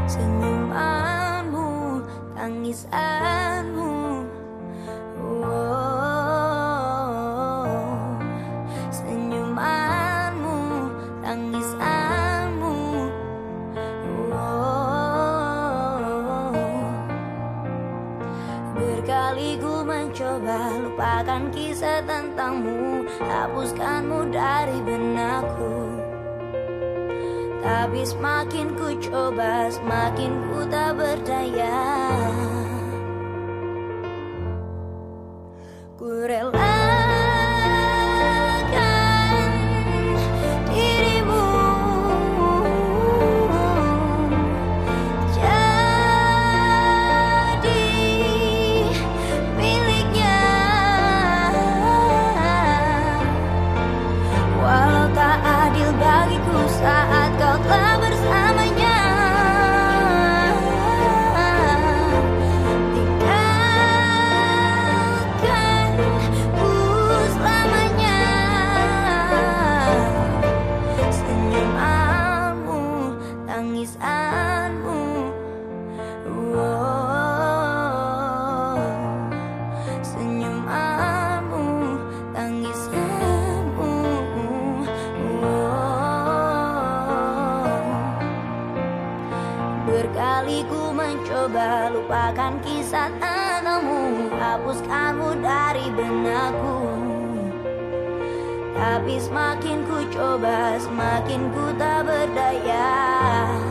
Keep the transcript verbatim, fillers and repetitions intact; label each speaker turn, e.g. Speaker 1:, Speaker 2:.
Speaker 1: senyumanmu, tangisanmu. Oh, senyumanmu, tangisanmu. Oh, berkali ku mencoba lupakan kisah tentangmu, hapuskanmu dari benakku. Tapi semakin ku coba, semakin ku tak berdaya. Ku relakan dirimu jadi miliknya, walau tak adil bagiku saat kau telah bersamanya. Tinggalkanku selamanya. Senyumanmu, tangisanmu. Oh, senyumanmu, tangisanmu. Berkali ku mencoba lupakan kisah tentangmu, hapuskanmu dari benakku. Tapi semakin ku coba, semakin ku tak berdaya.